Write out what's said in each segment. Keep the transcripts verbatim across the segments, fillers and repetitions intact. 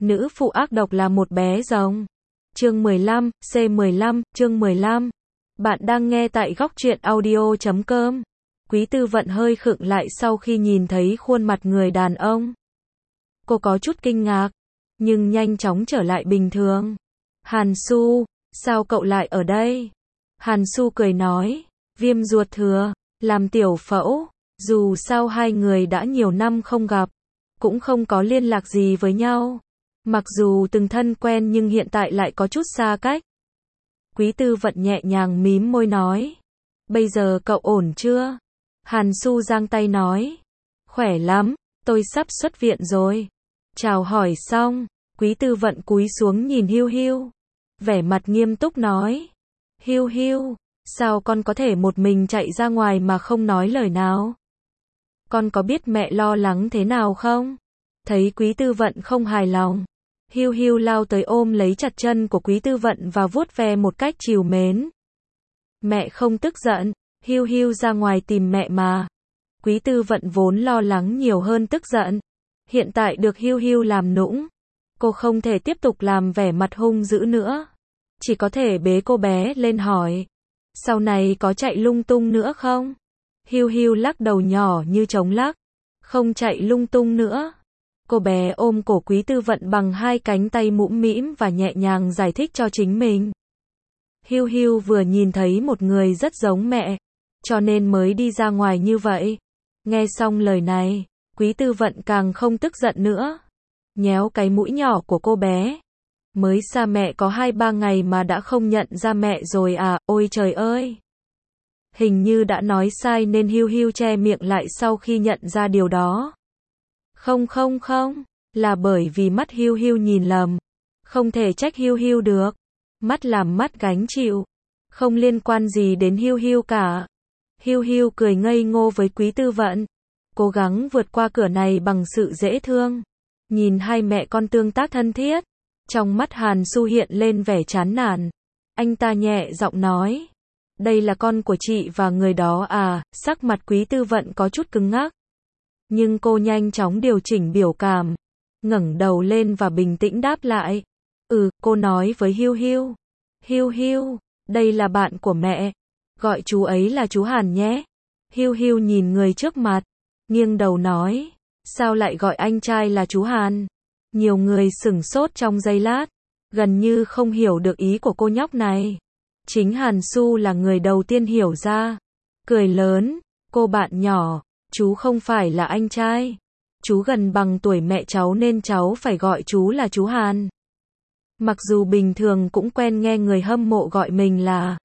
Nữ phụ ác độc là một bé rồng. Chương mười lăm, C mười lăm, chương mười lăm. Bạn đang nghe tại góc truyện audio chấm com. Quý Tư Vận hơi khựng lại sau khi nhìn thấy khuôn mặt người đàn ông. Cô có chút kinh ngạc, nhưng nhanh chóng trở lại bình thường. Hàn Su, sao cậu lại ở đây? Hàn Su cười nói, viêm ruột thừa, làm tiểu phẫu. Dù sao hai người đã nhiều năm không gặp, cũng không có liên lạc gì với nhau. Mặc dù từng thân quen nhưng hiện tại lại có chút xa cách. Quý Tư Vận nhẹ nhàng mím môi nói, bây giờ cậu ổn chưa? Hàn Su giang tay nói, khỏe lắm, tôi sắp xuất viện rồi. Chào hỏi xong, Quý Tư Vận cúi xuống nhìn Hiu Hiu, vẻ mặt nghiêm túc nói, Hiu Hiu, sao con có thể một mình chạy ra ngoài mà không nói lời nào? Con có biết mẹ lo lắng thế nào không? Thấy Quý Tư Vận không hài lòng, Hiu Hiu lao tới ôm lấy chặt chân của Quý Tư Vận và vuốt ve một cách trìu mến. Mẹ không tức giận, Hiu Hiu ra ngoài tìm mẹ mà. Quý Tư Vận vốn lo lắng nhiều hơn tức giận. Hiện tại được Hiu Hiu làm nũng, cô không thể tiếp tục làm vẻ mặt hung dữ nữa. Chỉ có thể bế cô bé lên hỏi, sau này có chạy lung tung nữa không? Hiu Hiu lắc đầu nhỏ như trống lắc, không chạy lung tung nữa. Cô bé ôm cổ Quý Tư Vận bằng hai cánh tay mũm mĩm và nhẹ nhàng giải thích cho chính mình. Hiu Hiu vừa nhìn thấy một người rất giống mẹ, cho nên mới đi ra ngoài như vậy. Nghe xong lời này, Quý Tư Vận càng không tức giận nữa. Nhéo cái mũi nhỏ của cô bé. Mới xa mẹ có hai ba ngày mà đã không nhận ra mẹ rồi à, ôi trời ơi. Hình như đã nói sai nên Hiu Hiu che miệng lại sau khi nhận ra điều đó. Không không không, là bởi vì mắt Hiu Hiu nhìn lầm. Không thể trách Hiu Hiu được. Mắt làm mắt gánh chịu. Không liên quan gì đến Hiu Hiu cả. Hiu Hiu cười ngây ngô với Quý Tư Vận, cố gắng vượt qua cửa này bằng sự dễ thương. Nhìn hai mẹ con tương tác thân thiết, trong mắt Hàn Su hiện lên vẻ chán nản. Anh ta nhẹ giọng nói, đây là con của chị và người đó à? Sắc mặt Quý Tư Vận có chút cứng ngắc, nhưng cô nhanh chóng điều chỉnh biểu cảm, ngẩng đầu lên và bình tĩnh đáp lại, ừ, cô nói với Hiu Hiu. Hiu Hiu, đây là bạn của mẹ, gọi chú ấy là chú Hàn nhé. Hiu Hiu nhìn người trước mặt, nghiêng đầu nói, sao lại gọi anh trai là chú Hàn? Nhiều người sửng sốt trong giây lát, gần như không hiểu được ý của cô nhóc này. Chính Hàn Su là người đầu tiên hiểu ra, cười lớn, cô bạn nhỏ, chú không phải là anh trai. Chú gần bằng tuổi mẹ cháu nên cháu phải gọi chú là chú Hàn. Mặc dù bình thường cũng quen nghe người hâm mộ gọi mình là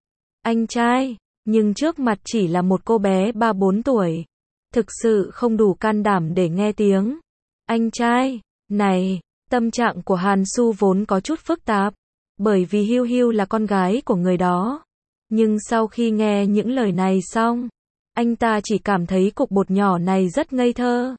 anh trai, nhưng trước mặt chỉ là một cô bé ba bốn tuổi. Thực sự không đủ can đảm để nghe tiếng anh trai này. Tâm trạng của Hàn Su vốn có chút phức tạp, bởi vì Hiu Hiu là con gái của người đó. Nhưng sau khi nghe những lời này xong, anh ta chỉ cảm thấy cục bột nhỏ này rất ngây thơ,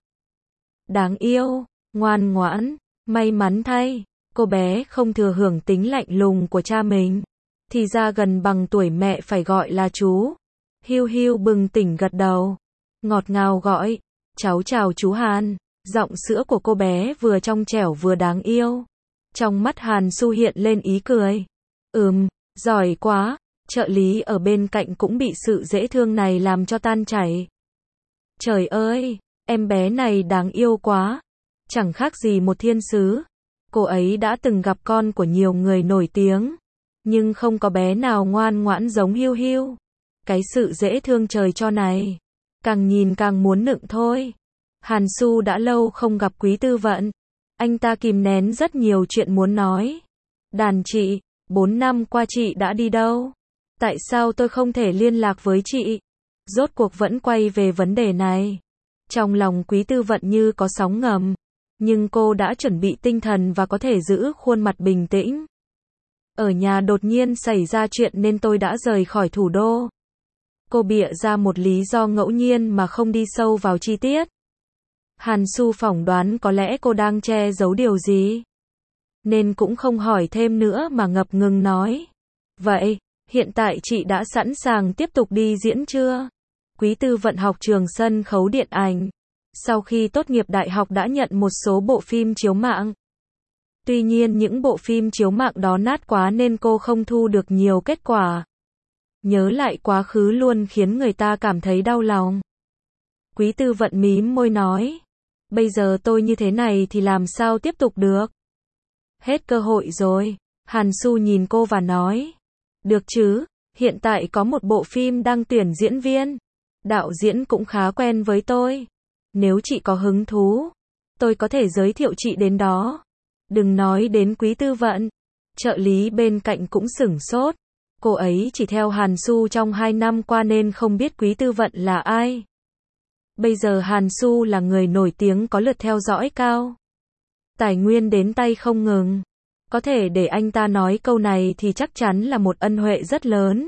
đáng yêu, ngoan ngoãn. May mắn thay, cô bé không thừa hưởng tính lạnh lùng của cha mình. Thì ra gần bằng tuổi mẹ phải gọi là chú. Hiu Hiu bừng tỉnh gật đầu, ngọt ngào gọi, cháu chào chú Hàn. Giọng sữa của cô bé vừa trong trẻo vừa đáng yêu. Trong mắt Hàn Su hiện lên ý cười. Ừm, giỏi quá. Trợ lý ở bên cạnh cũng bị sự dễ thương này làm cho tan chảy. Trời ơi, em bé này đáng yêu quá. Chẳng khác gì một thiên sứ. Cô ấy đã từng gặp con của nhiều người nổi tiếng, nhưng không có bé nào ngoan ngoãn giống Hiu Hiu. Cái sự dễ thương trời cho này, càng nhìn càng muốn nựng thôi. Hàn Su đã lâu không gặp Quý Tư Vận. Anh ta kìm nén rất nhiều chuyện muốn nói. Đàn chị, bốn năm qua chị đã đi đâu? Tại sao tôi không thể liên lạc với chị? Rốt cuộc vẫn quay về vấn đề này. Trong lòng Quý Tư Vận như có sóng ngầm, nhưng cô đã chuẩn bị tinh thần và có thể giữ khuôn mặt bình tĩnh. Ở nhà đột nhiên xảy ra chuyện nên tôi đã rời khỏi thủ đô. Cô bịa ra một lý do ngẫu nhiên mà không đi sâu vào chi tiết. Hàn Su phỏng đoán có lẽ cô đang che giấu điều gì, nên cũng không hỏi thêm nữa mà ngập ngừng nói. Vậy, hiện tại chị đã sẵn sàng tiếp tục đi diễn chưa? Quý Tư Vận học trường sân khấu điện ảnh. Sau khi tốt nghiệp đại học đã nhận một số bộ phim chiếu mạng. Tuy nhiên những bộ phim chiếu mạng đó nát quá nên cô không thu được nhiều kết quả. Nhớ lại quá khứ luôn khiến người ta cảm thấy đau lòng. Quý Tư Vận mím môi nói. Bây giờ tôi như thế này thì làm sao tiếp tục được? Hết cơ hội rồi. Hàn Su nhìn cô và nói. Được chứ, hiện tại có một bộ phim đang tuyển diễn viên. Đạo diễn cũng khá quen với tôi. Nếu chị có hứng thú, tôi có thể giới thiệu chị đến đó. Đừng nói đến Quý Tư Vận. Trợ lý bên cạnh cũng sửng sốt. Cô ấy chỉ theo Hàn Su trong hai năm qua nên không biết Quý Tư Vận là ai. Bây giờ Hàn Su là người nổi tiếng có lượt theo dõi cao. Tài nguyên đến tay không ngừng. Có thể để anh ta nói câu này thì chắc chắn là một ân huệ rất lớn.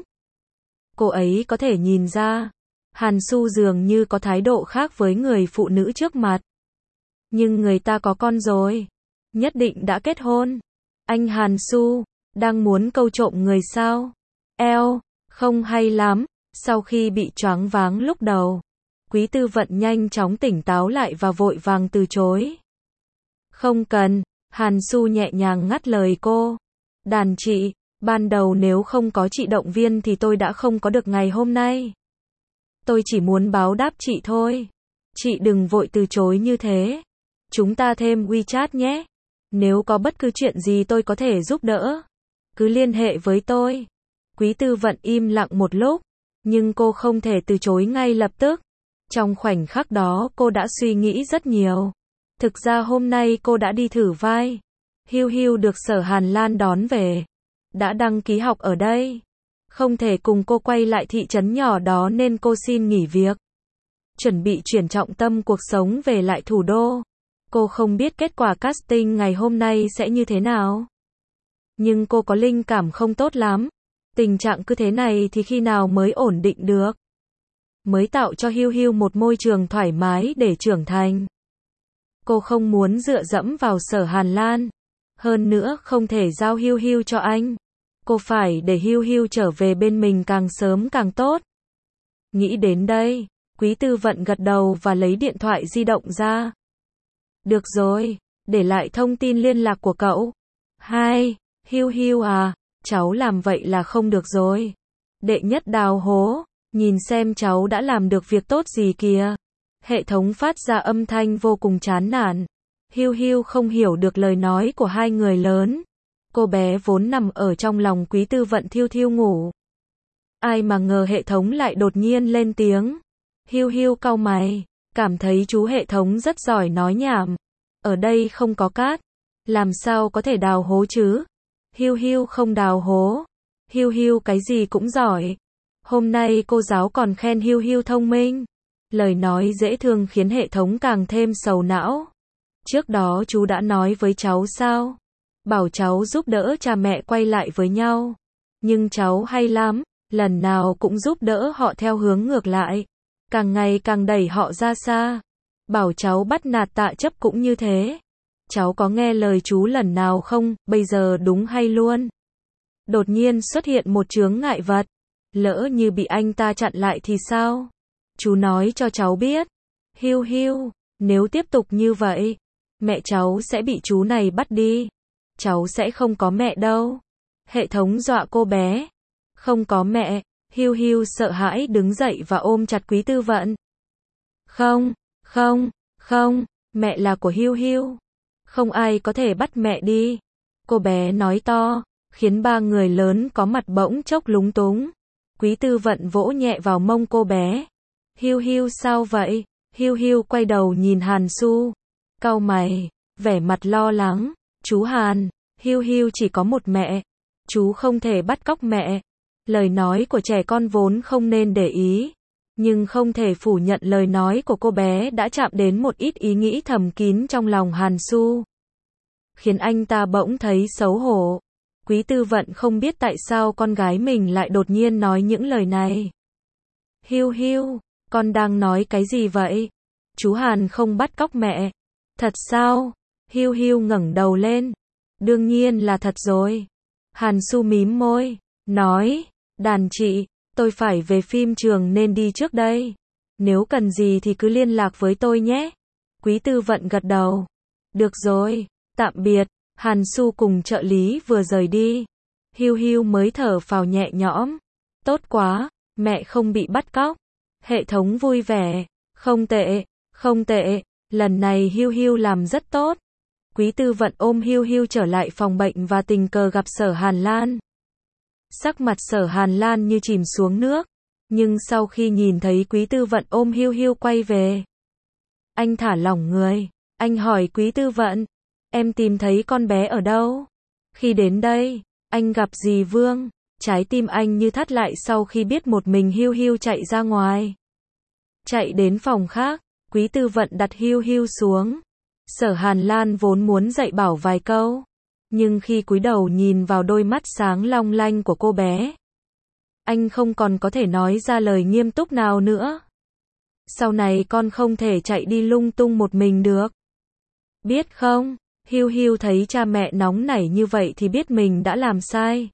Cô ấy có thể nhìn ra. Hàn Su dường như có thái độ khác với người phụ nữ trước mặt. Nhưng người ta có con rồi. Nhất định đã kết hôn. Anh Hàn Su, đang muốn câu trộm người sao? Eo, không hay lắm. Sau khi bị choáng váng lúc đầu, Quý Tư Vận nhanh chóng tỉnh táo lại và vội vàng từ chối. Không cần, Hàn Su nhẹ nhàng ngắt lời cô. Đàn chị, ban đầu nếu không có chị động viên thì tôi đã không có được ngày hôm nay. Tôi chỉ muốn báo đáp chị thôi. Chị đừng vội từ chối như thế. Chúng ta thêm WeChat nhé. Nếu có bất cứ chuyện gì tôi có thể giúp đỡ, cứ liên hệ với tôi. Quý Tư Vận im lặng một lúc, nhưng cô không thể từ chối ngay lập tức. Trong khoảnh khắc đó cô đã suy nghĩ rất nhiều. Thực ra hôm nay cô đã đi thử vai. Hiu Hiu được Sở Hàn Lan đón về. Đã đăng ký học ở đây. Không thể cùng cô quay lại thị trấn nhỏ đó nên cô xin nghỉ việc. Chuẩn bị chuyển trọng tâm cuộc sống về lại thủ đô. Cô không biết kết quả casting ngày hôm nay sẽ như thế nào. Nhưng cô có linh cảm không tốt lắm. Tình trạng cứ thế này thì khi nào mới ổn định được. Mới tạo cho Hiu Hiu một môi trường thoải mái để trưởng thành. Cô không muốn dựa dẫm vào Sở Hàn Lan. Hơn nữa không thể giao Hiu Hiu cho anh. Cô phải để Hiu Hiu trở về bên mình càng sớm càng tốt. Nghĩ đến đây, Quý Tư Vận gật đầu và lấy điện thoại di động ra. Được rồi, để lại thông tin liên lạc của cậu. Hai, Hiu Hiu à, cháu làm vậy là không được rồi. Đệ nhất đào hố, nhìn xem cháu đã làm được việc tốt gì kìa. Hệ thống phát ra âm thanh vô cùng chán nản. Hiu Hiu không hiểu được lời nói của hai người lớn. Cô bé vốn nằm ở trong lòng Quý Tư Vận thiêu thiêu ngủ. Ai mà ngờ hệ thống lại đột nhiên lên tiếng. Hiu Hiu cau mày, cảm thấy chú hệ thống rất giỏi nói nhảm. Ở đây không có cát, làm sao có thể đào hố chứ? Hiu Hiu không đào hố. Hiu Hiu cái gì cũng giỏi. Hôm nay cô giáo còn khen Hiu Hiu thông minh. Lời nói dễ thương khiến hệ thống càng thêm sầu não. Trước đó chú đã nói với cháu sao? Bảo cháu giúp đỡ cha mẹ quay lại với nhau. Nhưng cháu hay lắm, lần nào cũng giúp đỡ họ theo hướng ngược lại. Càng ngày càng đẩy họ ra xa. Bảo cháu bắt nạt Tạ Chấp cũng như thế. Cháu có nghe lời chú lần nào không, bây giờ đúng hay luôn. Đột nhiên xuất hiện một chướng ngại vật. Lỡ như bị anh ta chặn lại thì sao? Chú nói cho cháu biết. Hiu Hiu, nếu tiếp tục như vậy, mẹ cháu sẽ bị chú này bắt đi. Cháu sẽ không có mẹ đâu. Hệ thống dọa cô bé. Không có mẹ. Hiu Hiu sợ hãi đứng dậy và ôm chặt Quý Tư Vận. Không, không, không, mẹ là của Hiu Hiu. Không ai có thể bắt mẹ đi. Cô bé nói to, khiến ba người lớn có mặt bỗng chốc lúng túng. Quý Tư Vận vỗ nhẹ vào mông cô bé. Hiu Hiu sao vậy? Hiu Hiu quay đầu nhìn Hàn Su. Cau mày, vẻ mặt lo lắng. Chú Hàn, Hiu Hiu chỉ có một mẹ. Chú không thể bắt cóc mẹ. Lời nói của trẻ con vốn không nên để ý. Nhưng không thể phủ nhận lời nói của cô bé đã chạm đến một ít ý nghĩ thầm kín trong lòng Hàn Su. Khiến anh ta bỗng thấy xấu hổ. Quý Tư Vận không biết tại sao con gái mình lại đột nhiên nói những lời này. Hiu Hiu, con đang nói cái gì vậy? Chú Hàn không bắt cóc mẹ. Thật sao? Hiu Hiu ngẩng đầu lên. Đương nhiên là thật rồi. Hàn Su mím môi, nói, đàn chị, tôi phải về phim trường nên đi trước đây. Nếu cần gì thì cứ liên lạc với tôi nhé. Quý Tư Vận gật đầu. Được rồi, tạm biệt. Hàn Su cùng trợ lý vừa rời đi. Hiu Hiu mới thở phào nhẹ nhõm. Tốt quá, mẹ không bị bắt cóc. Hệ thống vui vẻ. Không tệ, không tệ, lần này Hiu Hiu làm rất tốt. Quý Tư Vận ôm Hiu Hiu trở lại phòng bệnh và tình cờ gặp Sở Hàn Lan. Sắc mặt Sở Hàn Lan như chìm xuống nước, nhưng sau khi nhìn thấy Quý Tư Vận ôm Hiu Hiu quay về, anh thả lỏng người. Anh hỏi Quý Tư Vận, em tìm thấy con bé ở đâu? Khi đến đây, anh gặp dì Vương. Trái tim anh như thắt lại sau khi biết một mình Hiu Hiu chạy ra ngoài. Chạy đến phòng khác, Quý Tư Vận đặt Hiu Hiu xuống. Sở Hàn Lan vốn muốn dạy bảo vài câu, nhưng khi cúi đầu nhìn vào đôi mắt sáng long lanh của cô bé, anh không còn có thể nói ra lời nghiêm túc nào nữa. Sau này con không thể chạy đi lung tung một mình được. Biết không? Hiu Hiu thấy cha mẹ nóng nảy như vậy thì biết mình đã làm sai.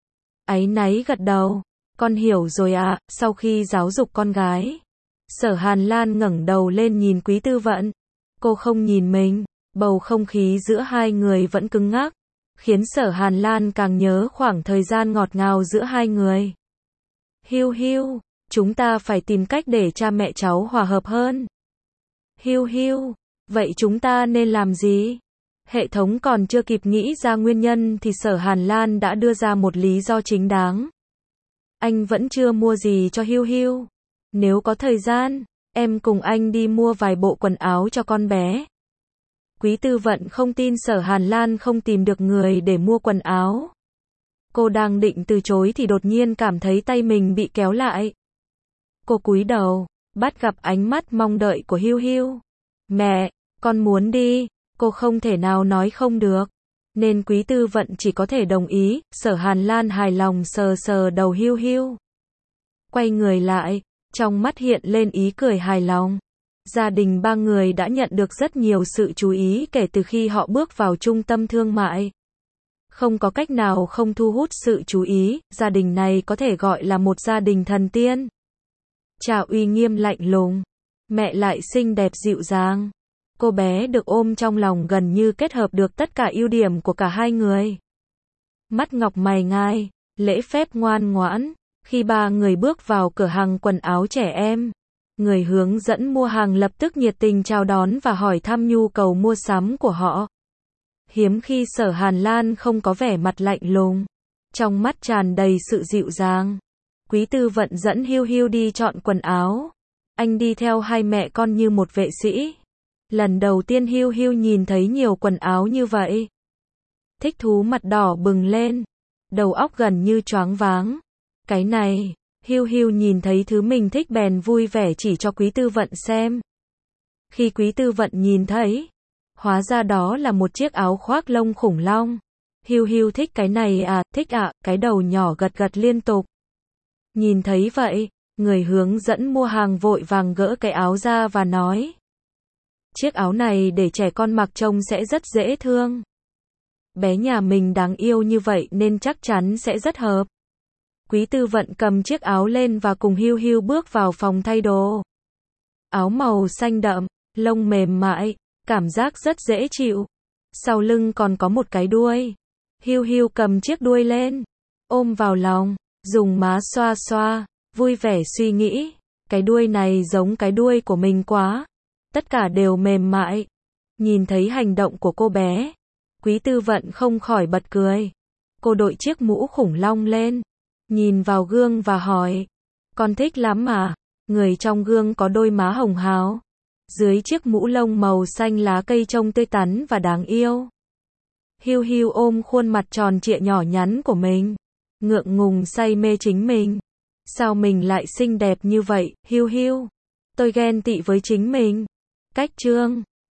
Áy náy gật đầu. Con hiểu rồi ạ. Sau khi giáo dục con gái, Sở Hàn Lan ngẩng đầu lên nhìn Quý Tư Vận. Cô không nhìn mình. Bầu không khí giữa hai người vẫn cứng ngắc, khiến Sở Hàn Lan càng nhớ khoảng thời gian ngọt ngào giữa hai người. Hiu Hiu, chúng ta phải tìm cách để cha mẹ cháu hòa hợp hơn. Hiu Hiu, vậy chúng ta nên làm gì? Hệ thống còn chưa kịp nghĩ ra nguyên nhân thì Sở Hàn Lan đã đưa ra một lý do chính đáng. Anh vẫn chưa mua gì cho Hiu Hiu. Nếu có thời gian, em cùng anh đi mua vài bộ quần áo cho con bé. Quý Tư Vận không tin Sở Hàn Lan không tìm được người để mua quần áo. Cô đang định từ chối thì đột nhiên cảm thấy tay mình bị kéo lại. Cô cúi đầu, bắt gặp ánh mắt mong đợi của Hiu Hiu. Mẹ, con muốn đi. Cô không thể nào nói không được, nên Quý Tư Vận chỉ có thể đồng ý. Sở Hàn Lan hài lòng sờ sờ đầu Hiu Hiu. Quay người lại, trong mắt hiện lên ý cười hài lòng. Gia đình ba người đã nhận được rất nhiều sự chú ý kể từ khi họ bước vào trung tâm thương mại. Không có cách nào không thu hút sự chú ý, gia đình này có thể gọi là một gia đình thần tiên. Cha uy nghiêm lạnh lùng, mẹ lại xinh đẹp dịu dàng. Cô bé được ôm trong lòng gần như kết hợp được tất cả ưu điểm của cả hai người. Mắt ngọc mày ngai, lễ phép ngoan ngoãn. Khi ba người bước vào cửa hàng quần áo trẻ em, người hướng dẫn mua hàng lập tức nhiệt tình chào đón và hỏi thăm nhu cầu mua sắm của họ. Hiếm khi Sở Hàn Lan không có vẻ mặt lạnh lùng, trong mắt tràn đầy sự dịu dàng. Quý Tư Vận dẫn Hiu Hiu đi chọn quần áo. Anh đi theo hai mẹ con như một vệ sĩ. Lần đầu tiên Hiu Hiu nhìn thấy nhiều quần áo như vậy, thích thú mặt đỏ bừng lên, đầu óc gần như choáng váng. Cái này, Hiu Hiu nhìn thấy thứ mình thích bèn vui vẻ chỉ cho Quý Tư Vận xem. Khi Quý Tư Vận nhìn thấy, hóa ra đó là một chiếc áo khoác lông khủng long. Hiu Hiu thích cái này à, thích ạ, à, cái đầu nhỏ gật gật liên tục. Nhìn thấy vậy, người hướng dẫn mua hàng vội vàng gỡ cái áo ra và nói. Chiếc áo này để trẻ con mặc trông sẽ rất dễ thương. Bé nhà mình đáng yêu như vậy nên chắc chắn sẽ rất hợp. Quý Tư Vận cầm chiếc áo lên và cùng Hiu Hiu bước vào phòng thay đồ. Áo màu xanh đậm, lông mềm mại, cảm giác rất dễ chịu. Sau lưng còn có một cái đuôi. Hiu Hiu cầm chiếc đuôi lên, ôm vào lòng, dùng má xoa xoa, vui vẻ suy nghĩ. Cái đuôi này giống cái đuôi của mình quá. Tất cả đều mềm mại. Nhìn thấy hành động của cô bé, Quý Tư Vận không khỏi bật cười. Cô đội chiếc mũ khủng long lên, nhìn vào gương và hỏi. Con thích lắm mà. Người trong gương có đôi má hồng hào. Dưới chiếc mũ lông màu xanh lá cây trông tươi tắn và đáng yêu. Hiu Hiu ôm khuôn mặt tròn trịa nhỏ nhắn của mình, ngượng ngùng say mê chính mình. Sao mình lại xinh đẹp như vậy, Hiu Hiu? Tôi ghen tị với chính mình. Cách chương